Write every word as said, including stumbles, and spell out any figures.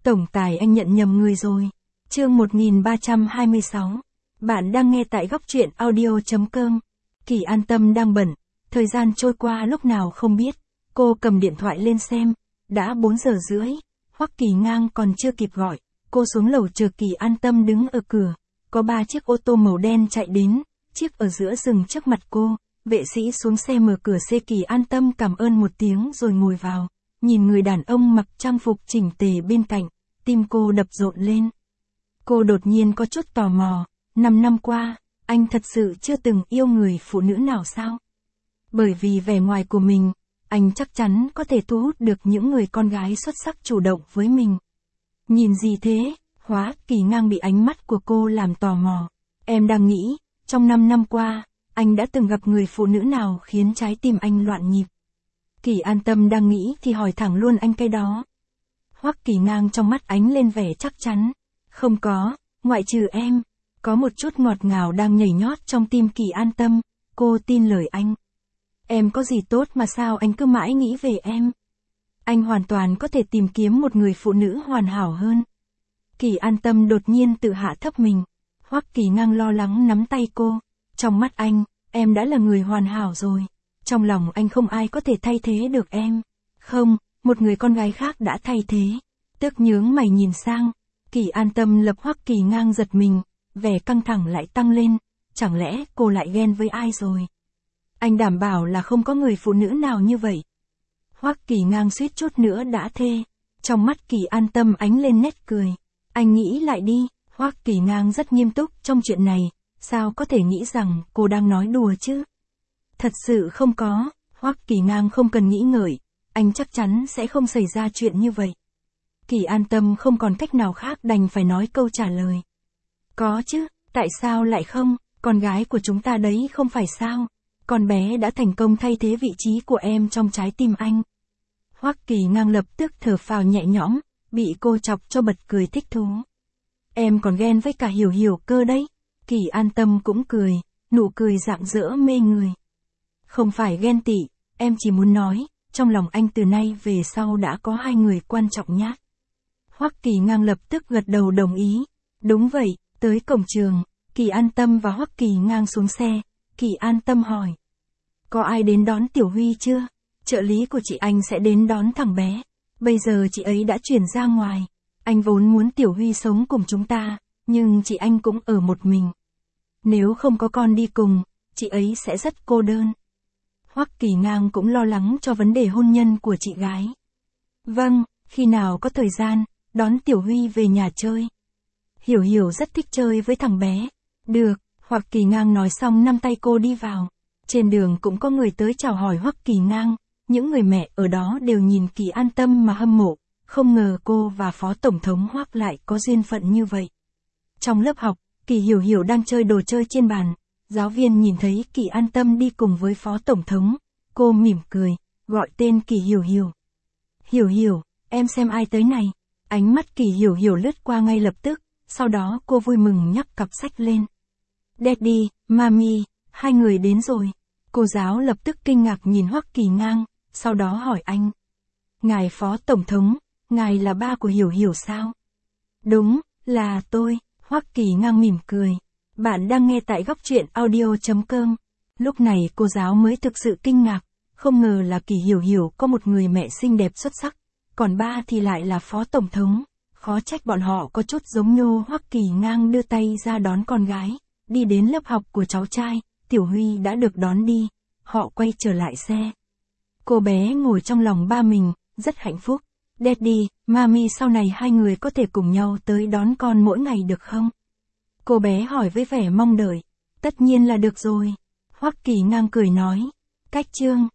Tổng tài anh nhận nhầm người rồi. Chương một nghìn ba trăm hai mươi sáu. Bạn đang nghe tại góc truyện audio chấm com. Kỳ An Tâm đang bận, thời gian trôi qua lúc nào không biết. Cô cầm điện thoại lên xem, đã bốn giờ rưỡi, Hoắc Kỳ Ngang còn chưa kịp gọi. Cô xuống lầu chờ Kỳ An Tâm đứng ở cửa. Có ba chiếc ô tô màu đen chạy đến, chiếc ở giữa dừng trước mặt cô. Vệ sĩ xuống xe mở cửa xe. Kỳ An Tâm cảm ơn một tiếng rồi ngồi vào. Nhìn người đàn ông mặc trang phục chỉnh tề bên cạnh, tim cô đập rộn lên. Cô đột nhiên có chút tò mò, năm năm qua, anh thật sự chưa từng yêu người phụ nữ nào sao? Bởi vì vẻ ngoài của mình, anh chắc chắn có thể thu hút được những người con gái xuất sắc chủ động với mình. Nhìn gì thế? Hoắc Kỳ Ngang bị ánh mắt của cô làm tò mò. Em đang nghĩ, trong năm năm qua, anh đã từng gặp người phụ nữ nào khiến trái tim anh loạn nhịp? Kỳ An Tâm đang nghĩ thì hỏi thẳng luôn anh cái đó. Hoắc Kỳ Ngang trong mắt ánh lên vẻ chắc chắn. Không có, ngoại trừ em. Có một chút ngọt ngào đang nhảy nhót trong tim Kỳ An Tâm, cô tin lời anh. Em có gì tốt mà sao anh cứ mãi nghĩ về em? Anh hoàn toàn có thể tìm kiếm một người phụ nữ hoàn hảo hơn. Kỳ An Tâm đột nhiên tự hạ thấp mình. Hoắc Kỳ Ngang lo lắng nắm tay cô. Trong mắt anh, em đã là người hoàn hảo rồi. Trong lòng anh không ai có thể thay thế được em. Không, một người con gái khác đã thay thế. Tức nhướng mày nhìn sang. Kỳ An Tâm lập Hoắc Kỳ Ngang giật mình, vẻ căng thẳng lại tăng lên. Chẳng lẽ cô lại ghen với ai rồi? Anh đảm bảo là không có người phụ nữ nào như vậy. Hoắc Kỳ Ngang suýt chút nữa đã thê. Trong mắt Kỳ An Tâm ánh lên nét cười. Anh nghĩ lại đi. Hoắc Kỳ Ngang rất nghiêm túc trong chuyện này. Sao có thể nghĩ rằng cô đang nói đùa chứ? Thật sự không có. Hoắc Kỳ Ngang không cần nghĩ ngợi. Anh chắc chắn sẽ không xảy ra chuyện như vậy. Kỳ An Tâm không còn cách nào khác đành phải nói câu trả lời. Có chứ, tại sao lại không? Con gái của chúng ta đấy không phải sao? Con bé đã thành công thay thế vị trí của em trong trái tim anh. Hoắc Kỳ Ngang lập tức thở phào nhẹ nhõm, bị cô chọc cho bật cười thích thú. Em còn ghen với cả Hiểu Hiểu cơ đấy. Kỳ An Tâm cũng cười, nụ cười rạng rỡ mê người. Không phải ghen tị, em chỉ muốn nói, trong lòng anh từ nay về sau đã có hai người quan trọng nhá. Hoắc Kỳ Ngang lập tức gật đầu đồng ý. Đúng vậy, tới cổng trường, Kỳ An Tâm và Hoắc Kỳ Ngang xuống xe. Kỳ An Tâm hỏi. Có ai đến đón Tiểu Huy chưa? Trợ lý của chị anh sẽ đến đón thằng bé. Bây giờ chị ấy đã chuyển ra ngoài. Anh vốn muốn Tiểu Huy sống cùng chúng ta, nhưng chị anh cũng ở một mình. Nếu không có con đi cùng, chị ấy sẽ rất cô đơn. Hoắc Kỳ Ngang cũng lo lắng cho vấn đề hôn nhân của chị gái. Vâng, khi nào có thời gian, đón Tiểu Huy về nhà chơi. Hiểu Hiểu rất thích chơi với thằng bé. Được, Hoắc Kỳ Ngang nói xong nắm tay cô đi vào. Trên đường cũng có người tới chào hỏi Hoắc Kỳ Ngang. Những người mẹ ở đó đều nhìn Kỳ An Tâm mà hâm mộ. Không ngờ cô và Phó Tổng thống Hoắc lại có duyên phận như vậy. Trong lớp học, Kỳ Hiểu Hiểu đang chơi đồ chơi trên bàn. Giáo viên nhìn thấy Kỳ An Tâm đi cùng với Phó Tổng thống. Cô mỉm cười, gọi tên Kỳ Hiểu Hiểu. Hiểu Hiểu, em xem ai tới này. Ánh mắt Kỳ Hiểu Hiểu lướt qua ngay lập tức. Sau đó cô vui mừng nhấc cặp sách lên. Daddy, Mami, hai người đến rồi. Cô giáo lập tức kinh ngạc nhìn Hoắc Kỳ Ngang, sau đó hỏi anh. Ngài Phó Tổng thống, ngài là ba của Hiểu Hiểu sao? Đúng, là tôi. Hoắc Kỳ Ngang mỉm cười. Bạn đang nghe tại góc truyện audio chấm com. Lúc này cô giáo mới thực sự kinh ngạc, không ngờ là Kỳ Hiểu Hiểu có một người mẹ xinh đẹp xuất sắc, còn ba thì lại là Phó Tổng thống. Khó trách bọn họ có chút giống nhô. Hoắc Kỳ Ngang đưa tay ra đón con gái, đi đến lớp học của cháu trai, Tiểu Huy đã được đón đi, họ quay trở lại xe. Cô bé ngồi trong lòng ba mình, rất hạnh phúc. Daddy, Mami sau này hai người có thể cùng nhau tới đón con mỗi ngày được không? Cô bé hỏi với vẻ mong đợi. Tất nhiên là được rồi. Hoắc Kỳ Ngang cười nói. Cách chương.